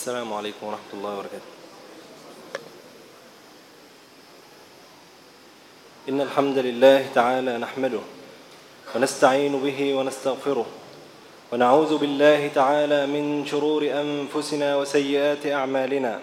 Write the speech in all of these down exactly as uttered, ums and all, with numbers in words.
السلام عليكم ورحمة الله وبركاته. إن الحمد لله تعالى نحمده ونستعين به ونستغفره ونعوذ بالله تعالى من شرور أنفسنا وسيئات أعمالنا.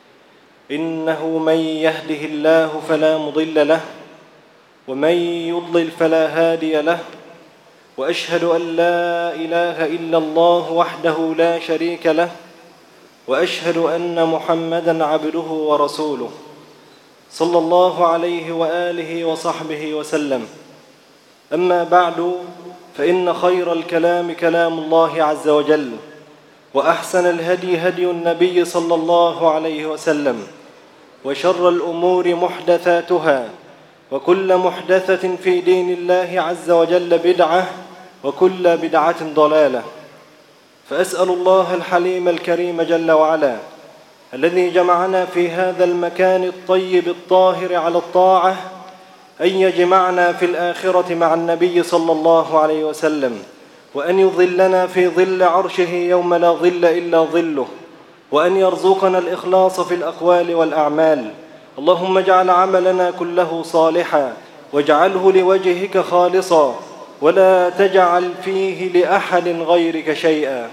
إنه من يهده الله فلا مضل له ومن يضلل فلا هادي له، وأشهد أن لا إله إلا الله وحده لا شريك له، وأشهد أن محمدًا عبده ورسوله صلى الله عليه وآله وصحبه وسلم. أما بعد، فإن خير الكلام كلام الله عز وجل، وأحسن الهدي هدي النبي صلى الله عليه وسلم، وشر الأمور محدثاتها، وكل محدثة في دين الله عز وجل بدعة، وكل بدعة ضلالة. فأسأل الله الحليم الكريم جل وعلا الذي جمعنا في هذا المكان الطيب الطاهر على الطاعة أن يجمعنا في الآخرة مع النبي صلى الله عليه وسلم، وأن يظلنا في ظل عرشه يوم لا ظل إلا ظله، وأن يرزقنا الإخلاص في الأقوال والأعمال. اللهم اجعل عملنا كله صالحا، واجعله لوجهك خالصا، ولا تجعل فيه لأحد غيرك شيئا.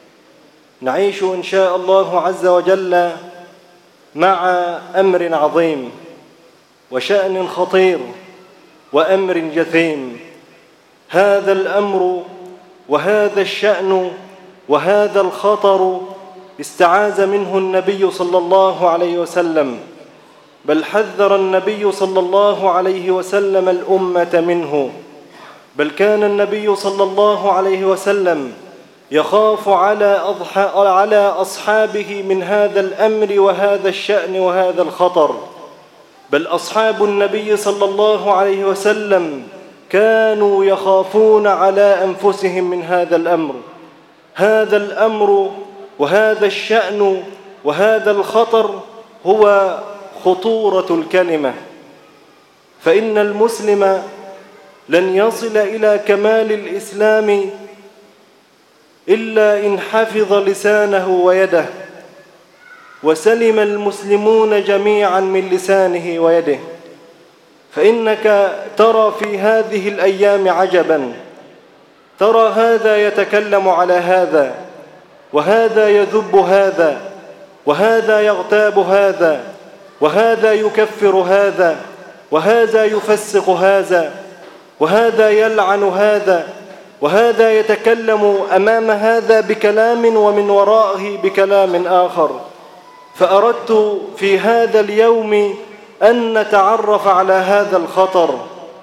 نعيش إن شاء الله عز وجل مع أمر عظيم وشأن خطير وأمر جثيم. هذا الأمر وهذا الشأن وهذا الخطر استعاذ منه النبي صلى الله عليه وسلم، بل حذر النبي صلى الله عليه وسلم الأمة منه. بل كان النبي صلى الله عليه وسلم يخاف على على أصحابه من هذا الأمر وهذا الشأن وهذا الخطر. بل أصحاب النبي صلى الله عليه وسلم كانوا يخافون على أنفسهم من هذا الأمر. هذا الأمر وهذا الشأن وهذا الخطر هو خطورة الكلمة. فإن المسلم لن يصل إلى كمال الإسلام إلا إن حفظ لسانه ويده، وسلم المسلمون جميعا من لسانه ويده. فإنك ترى في هذه الأيام عجبا، ترى هذا يتكلم على هذا، وهذا يذب هذا، وهذا يغتاب هذا، وهذا يكفر هذا، وهذا يفسق هذا، وهذا يلعن هذا، وهذا يتكلم أمام هذا بكلام ومن ورائه بكلام آخر. فأردت في هذا اليوم أن نتعرف على هذا الخطر.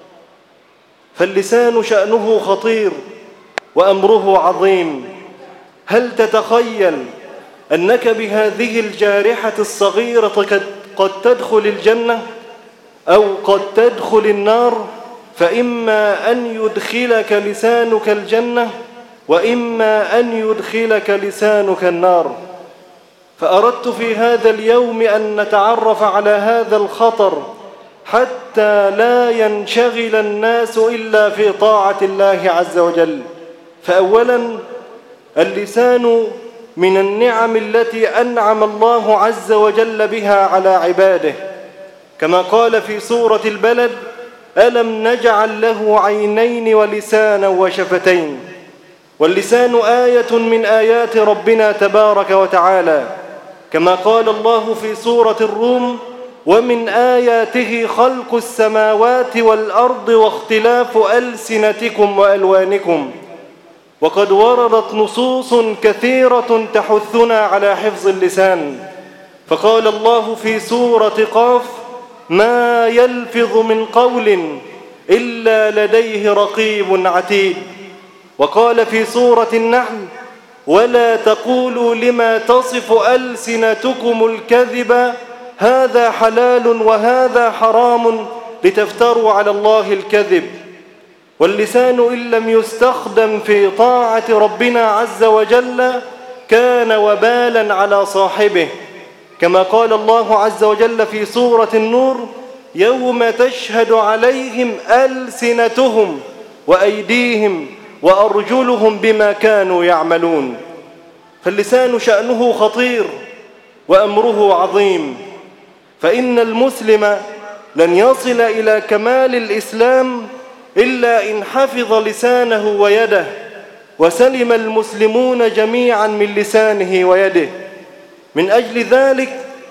فاللسان شأنه خطير وأمره عظيم. هل تتخيل أنك بهذه الجارحة الصغيرة قد, قد تدخل الجنة أو قد تدخل النار؟ فإما أن يدخلك لسانك الجنة، وإما أن يدخلك لسانك النار. فأردت في هذا اليوم أن نتعرف على هذا الخطر حتى لا ينشغل الناس إلا في طاعة الله عز وجل. فأولا، اللسان من النعم التي أنعم الله عز وجل بها على عباده، كما قال في سورة البلد: ألم نجعل له عينين ولسانا وشفتين. واللسان آية من آيات ربنا تبارك وتعالى، كما قال الله في سورة الروم: ومن آياته خلق السماوات والأرض واختلاف ألسنتكم وألوانكم. وقد وردت نصوص كثيرة تحثنا على حفظ اللسان. فقال الله في سورة قاف: ما يلفظ من قول إلا لديه رقيب عتيد. وقال في سورة النحل: ولا تقولوا لما تصف ألسنتكم الكذب هذا حلال وهذا حرام لتفتروا على الله الكذب. واللسان إن لم يستخدم في طاعة ربنا عز وجل كان وبالا على صاحبه، كما قال الله عز وجل في سورة النور: يوم تشهد عليهم ألسنتهم وأيديهم وأرجلهم بما كانوا يعملون. فاللسان شأنه خطير وأمره عظيم، فإن المسلم لن يصل إلى كمال الإسلام إلا إن حفظ لسانه ويده، وسلم المسلمون جميعا من لسانه ويده. من أجل ذلك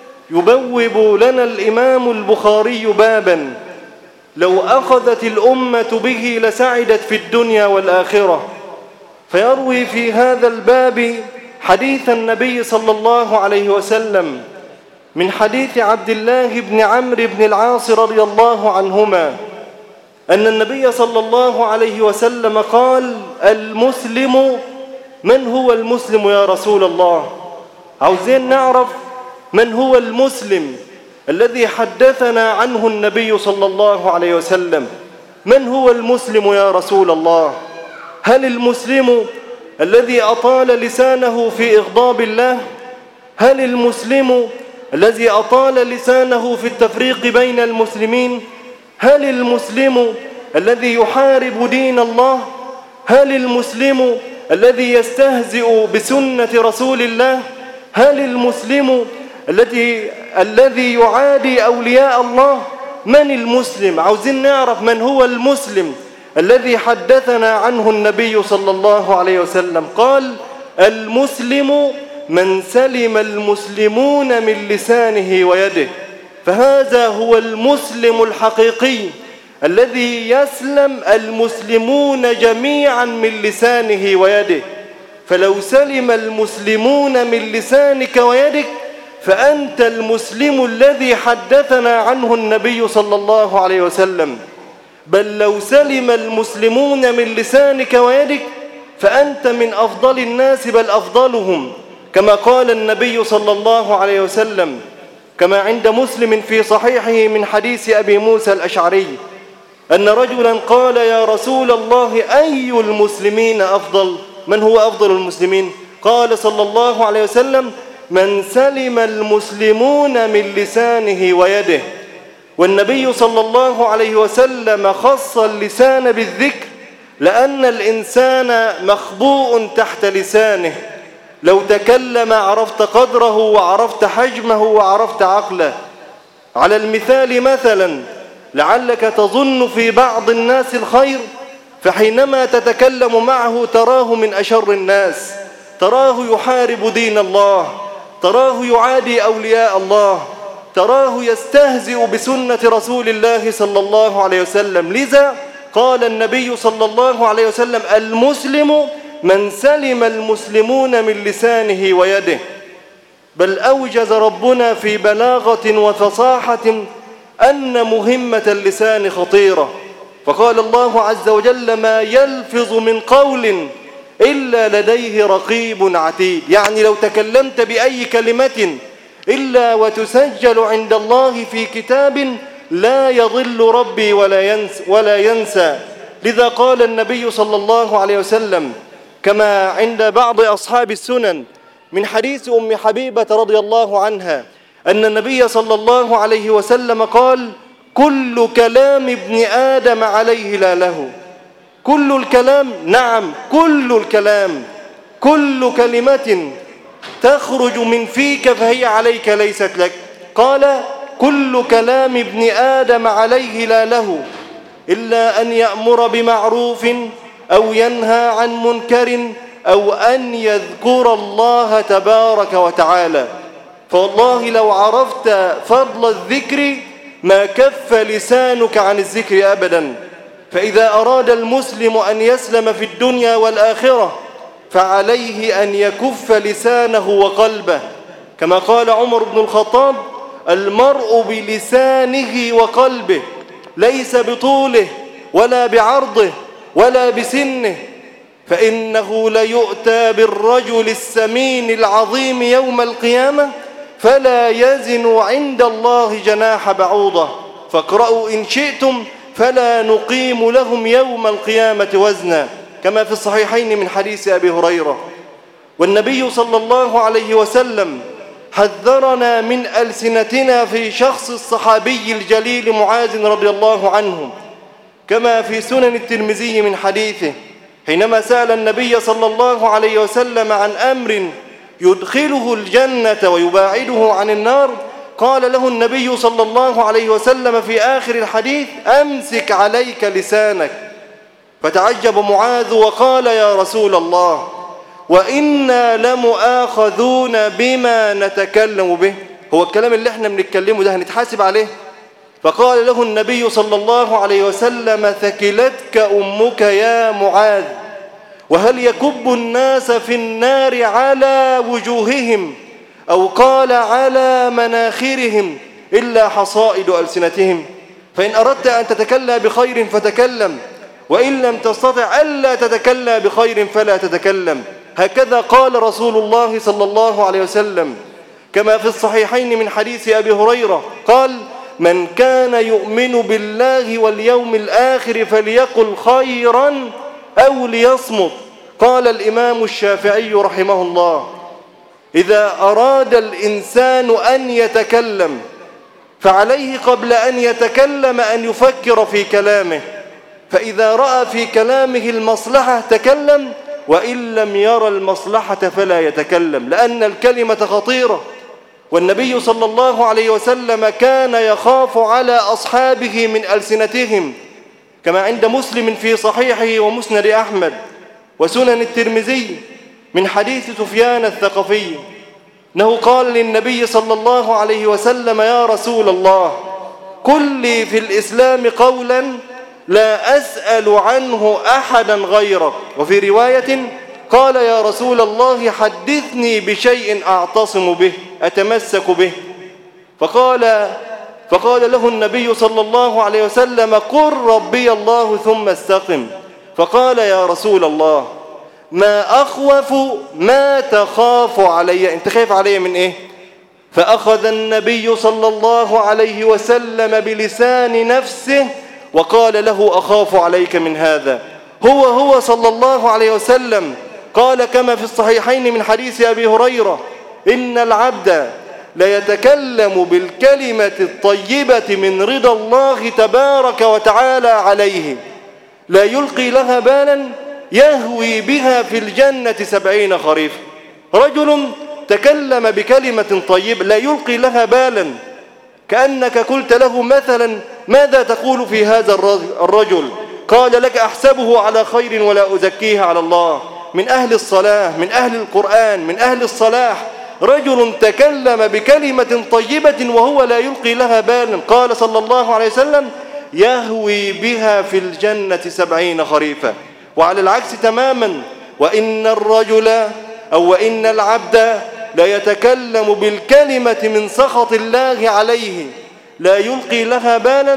يبوب لنا الإمام البخاري بابا لو أخذت الأمة به لسعدت في الدنيا والآخرة، فيروي في هذا الباب حديث النبي صلى الله عليه وسلم من حديث عبد الله بن عمرو بن العاص رضي الله عنهما أن النبي صلى الله عليه وسلم قال: المسلم، من هو المسلم يا رسول الله؟ عاوزين نعرف من هو المسلم الذي حدثنا عنه النبي صلى الله عليه وسلم. من هو المسلم يا رسول الله؟ هل المسلم الذي أطال لسانه في إغضاب الله؟ هل المسلم الذي أطال لسانه في التفريق بين المسلمين؟ هل المسلم الذي يحارب دين الله؟ هل المسلم الذي يستهزئ بسنة رسول الله؟ هل المسلم الذي الذي يعادي أولياء الله؟ من المسلم؟ عاوزين نعرف من هو المسلم الذي حدثنا عنه النبي صلى الله عليه وسلم. قال: المسلم من سلم المسلمون من لسانه ويده. فهذا هو المسلم الحقيقي الذي يسلم المسلمون جميعا من لسانه ويده. فلو سلم المسلمون من لسانك ويدك فأنت المسلم الذي حدثنا عنه النبي صلى الله عليه وسلم. بل لو سلم المسلمون من لسانك ويدك فأنت من أفضل الناس، بل أفضلهم، كما قال النبي صلى الله عليه وسلم كما عند مسلم في صحيحه من حديث أبي موسى الأشعري أن رجلا قال: يا رسول الله، أي المسلمين أفضل؟ من هو أفضل المسلمين؟ قال صلى الله عليه وسلم: من سلم المسلمون من لسانه ويده. والنبي صلى الله عليه وسلم خص اللسان بالذكر لأن الإنسان مخبوء تحت لسانه، لو تكلم عرفت قدره وعرفت حجمه وعرفت عقله. على المثال مثلا، لعلك تظن في بعض الناس الخير، فحينما تتكلم معه تراه من أشر الناس، تراه يحارب دين الله، تراه يعادي أولياء الله، تراه يستهزئ بسنة رسول الله صلى الله عليه وسلم. لذا قال النبي صلى الله عليه وسلم: المسلم من سلم المسلمون من لسانه ويده. بل أوجز ربنا في بلاغة وفصاحة أن مهمة اللسان خطيرة، فقال الله عز وجل: ما يلفظ من قول إلا لديه رقيب عتيد. يعني لو تكلمت بأي كلمة إلا وتسجل عند الله في كتاب لا يضل ربي ولا ينسى, ولا ينسى. لذا قال النبي صلى الله عليه وسلم كما عند بعض أصحاب السنن من حديث أم حبيبة رضي الله عنها أن النبي صلى الله عليه وسلم قال: كل كلام ابن آدم عليه لا له. كل الكلام، نعم كل الكلام، كل كلمة تخرج من فيك فهي عليك ليست لك. قال: كل كلام ابن آدم عليه لا له إلا أن يأمر بمعروف أو ينهى عن منكر أو أن يذكر الله تبارك وتعالى. فوالله لو عرفت فضل الذكر ما كف لسانك عن الذكر أبدا. فإذا أراد المسلم أن يسلم في الدنيا والآخرة فعليه أن يكف لسانه وقلبه، كما قال عمر بن الخطاب: المرء بلسانه وقلبه، ليس بطوله ولا بعرضه ولا بسنه، فإنه ليؤتى بالرجل السمين العظيم يوم القيامة فلا يزن عند الله جناح بعوضة، فاقرأوا إن شئتم فلا نقيم لهم يوم القيامة وزنا، كما في الصحيحين من حديث أبي هريرة. والنبي صلى الله عليه وسلم حذرنا من ألسنتنا في شخص الصحابي الجليل معاذ رضي الله عنه، كما في سنن الترمذي من حديثه حينما سأل النبي صلى الله عليه وسلم عن أمر يدخله الجنة ويباعده عن النار؟ قال له النبي صلى الله عليه وسلم في آخر الحديث: أمسك عليك لسانك. فتعجب معاذ وقال: يا رسول الله، وإنا لمؤاخذون بما نتكلم به، هو الكلام اللي احنا بنتكلمه ده هنتحاسب عليه؟ فقال له النبي صلى الله عليه وسلم: ثكلتك أمك يا معاذ، وهل يكب الناس في النار على وجوههم أو قال على مناخرهم إلا حصائد ألسنتهم؟ فإن أردت أن تتكلم بخير فتكلم، وإن لم تستطع ألا تتكلم بخير فلا تتكلم. هكذا قال رسول الله صلى الله عليه وسلم، كما في الصحيحين من حديث أبي هريرة قال: من كان يؤمن بالله واليوم الآخر فليقل خيرا أو ليصمت. قال الإمام الشافعي رحمه الله: إذا أراد الإنسان أن يتكلم فعليه قبل أن يتكلم أن يفكر في كلامه، فإذا رأى في كلامه المصلحة تكلم، وإن لم يرى المصلحة فلا يتكلم، لأن الكلمة خطيرة. والنبي صلى الله عليه وسلم كان يخاف على أصحابه من ألسنتهم، كما عند مسلم في صحيحه ومسند أحمد وسنن الترمذي من حديث سفيان الثقفي أنه قال للنبي صلى الله عليه وسلم: يا رسول الله، قل لي في الإسلام قولا لا أسأل عنه أحدا غيرك. وفي رواية قال: يا رسول الله، حدثني بشيء أعتصم به أتمسك به. فقال فقال له النبي صلى الله عليه وسلم: قل ربي الله ثم استقم. فقال: يا رسول الله، ما أخوف ما تخاف علي، أنت خايف علي من إيه؟ فأخذ النبي صلى الله عليه وسلم بلسان نفسه وقال له: أخاف عليك من هذا. هو هو صلى الله عليه وسلم قال كما في الصحيحين من حديث أبي هريرة: إن العبد ليتكلم بالكلمة الطيبة من رضا الله تبارك وتعالى عليه، لا يلقي لها بالا، يهوي بها في الجنة سبعين خريفا. رجل تكلم بكلمة طيبة لا يلقي لها بالا، كأنك قلت له مثلا: ماذا تقول في هذا الرجل؟ قال لك: أحسبه على خير ولا أزكيه على الله، من أهل الصلاة، من أهل القرآن، من أهل الصلاح. رجل تكلم بكلمة طيبة وهو لا يلقي لها بالا، قال صلى الله عليه وسلم: يهوي بها في الجنة سبعين خريفا. وعلى العكس تماما: وإن الرجل أو وإن العبد ليتكلم بالكلمة من سخط الله عليه لا يلقي لها بالا،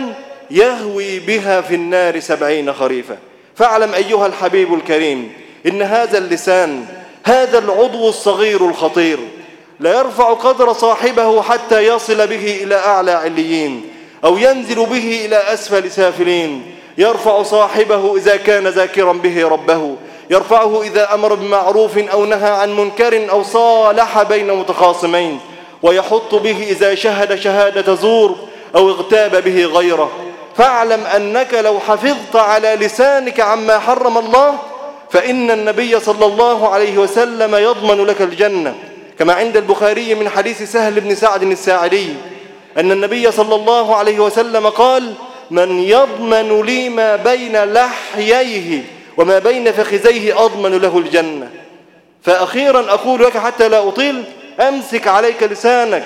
يهوي بها في النار سبعين خريفا. فاعلم أيها الحبيب الكريم إن هذا اللسان، هذا العضو الصغير الخطير، لا يرفع قدر صاحبه حتى يصل به إلى أعلى عليين أو ينزل به إلى أسفل سافلين. يرفع صاحبه إذا كان ذاكرا به ربه، يرفعه إذا أمر بمعروف أو نهى عن منكر أو صالح بين متخاصمين، ويحط به إذا شهد شهادة زور أو اغتاب به غيره. فاعلم أنك لو حفظت على لسانك عما حرم الله فإن النبي صلى الله عليه وسلم يضمن لك الجنة، كما عند البخاري من حديث سهل بن سعد الساعدي أن النبي صلى الله عليه وسلم قال: من يضمن لي ما بين لحييه وما بين فخذيه أضمن له الجنة. فأخيرا أقول لك حتى لا أطيل: أمسك عليك لسانك،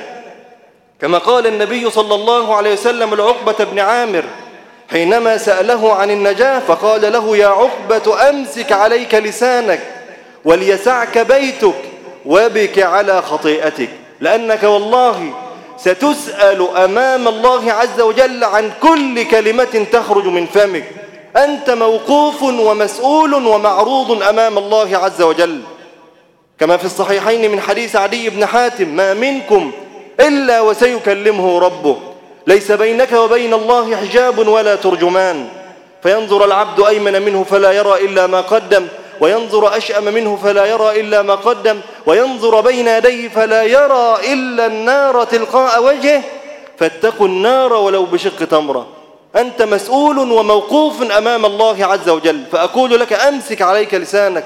كما قال النبي صلى الله عليه وسلم لعقبة بن عامر حينما سأله عن النجاة، فقال له: يا عقبة، أمسك عليك لسانك وليسعك بيتك وابك على خطيئتك، لأنك والله ستسأل أمام الله عز وجل عن كل كلمة تخرج من فمك. أنت موقوف ومسؤول ومعروض أمام الله عز وجل، كما في الصحيحين من حديث عدي بن حاتم: ما منكم إلا وسيكلمه ربه، ليس بينك وبين الله حجاب ولا ترجمان، فينظر العبد أيمن منه فلا يرى إلا ما قدم، وينظر أشأم منه فلا يرى إلا ما قدم، وينظر بين يديه فلا يرى إلا النار تلقاء وجهه، فاتقوا النار ولو بشق تمرة. أنت مسؤول وموقوف أمام الله عز وجل. فأقول لك: أمسك عليك لسانك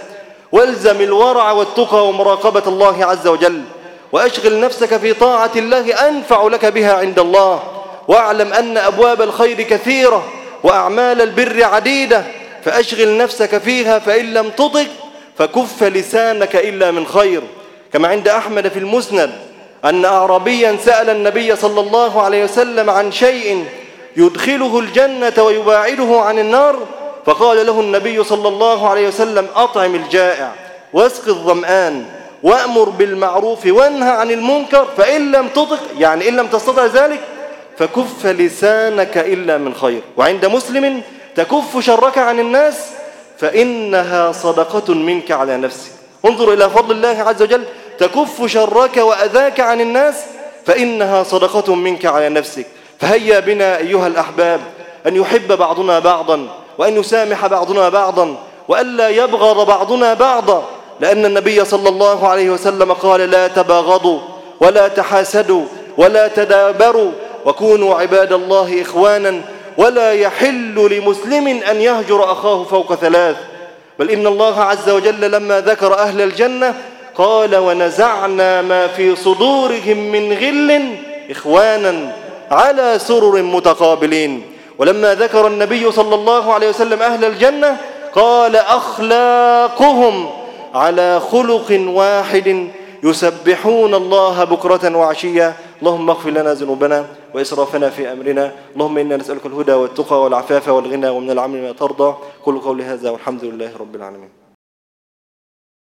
والزم الورع والتقى ومراقبة الله عز وجل، وأشغل نفسك في طاعة الله أنفع لك بها عند الله، واعلم أن أبواب الخير كثيرة وأعمال البر عديدة، فأشغل نفسك فيها، فإن لم تطق فكف لسانك إلا من خير. كما عند أحمد في المسند أن أعرابيا سأل النبي صلى الله عليه وسلم عن شيء يدخله الجنة ويباعده عن النار، فقال له النبي صلى الله عليه وسلم: أطعم الجائع واسق الظمآن وأمر بالمعروف وانهى عن المنكر، فإن لم تطق يعني إن لم تستطع ذلك فكف لسانك إلا من خير. وعند مسلم: تكف شرك عن الناس فإنها صدقة منك على نفسك. انظر إلى فضل الله عز وجل، تكف شرك وأذاك عن الناس فإنها صدقة منك على نفسك. فهيا بنا أيها الأحباب أن يحب بعضنا بعضا، وأن يسامح بعضنا بعضا، وألا يبغض بعضنا بعضا، لأن النبي صلى الله عليه وسلم قال: لا تباغضوا ولا تحاسدوا ولا تدابروا وكونوا عباد الله إخوانا، ولا يحل لمسلم أن يهجر أخاه فوق ثلاث. بل إن الله عز وجل لما ذكر أهل الجنة قال: ونزعنا ما في صدورهم من غل إخوانا على سرر متقابلين. ولما ذكر النبي صلى الله عليه وسلم أهل الجنة قال: أخلاقهم على خلق واحد يسبحون الله بكرة وعشيا. اللهم اغفر لنا ذنوبنا وإسرافنا في أمرنا، اللهم إنا نسألك الهدى والتقى والعفاف والغنى ومن العمل ما ترضى. قولوا قولي هذا والحمد لله رب العالمين.